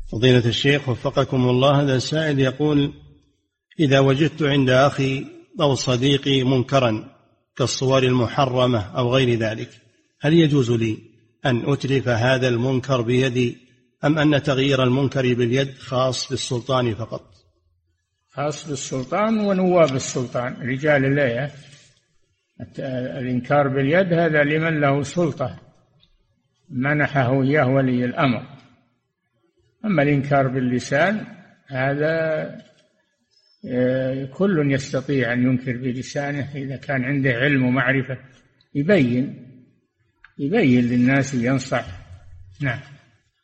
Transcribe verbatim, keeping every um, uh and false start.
فضيلة الشيخ وفقكم الله، هذا سائل يقول: إذا وجدت عند أخي أو صديقي منكرا كالصور المحرمة أو غير ذلك، هل يجوز لي أن أتلف هذا المنكر بيدي، أم أن تغيير المنكر باليد خاص بالسلطان فقط؟ خاص بالسلطان ونواب السلطان رجال الله. الإنكار باليد هذا لمن له سلطة منحه إياه ولي الأمر. أما الإنكار باللسان هذا كل يستطيع أن ينكر بلسانه إذا كان عنده علم ومعرفة، يبين يبين للناس وينصح. نعم.